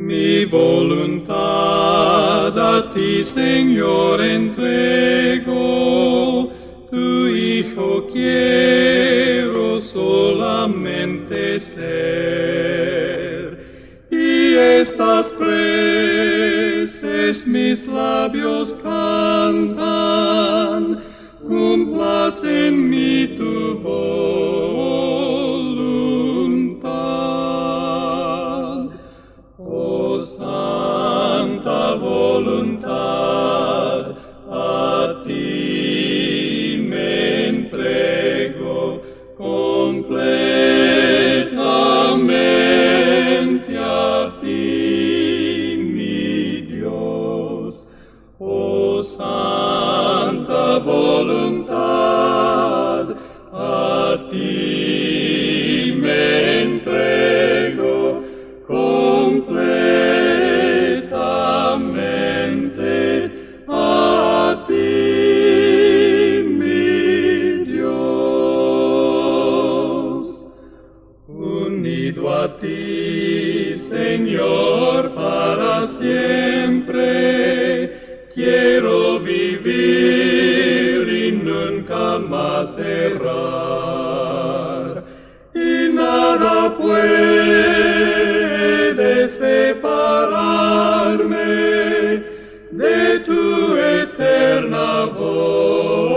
Mi voluntad a ti, Señor, entrego. Tu Hijo quiero solamente ser. Y estas preces mis labios cantan, cumplas en mí tu voluntad. Oh santa voluntad, a ti me entrego completamente a ti, mi Dios. Oh santa voluntad, a ti me entrego completamente a ti, mi Dios. Unido a ti, Señor, para siempre, quiero vivir y nunca más errar. Y nada puede separarme de tu eterna voz.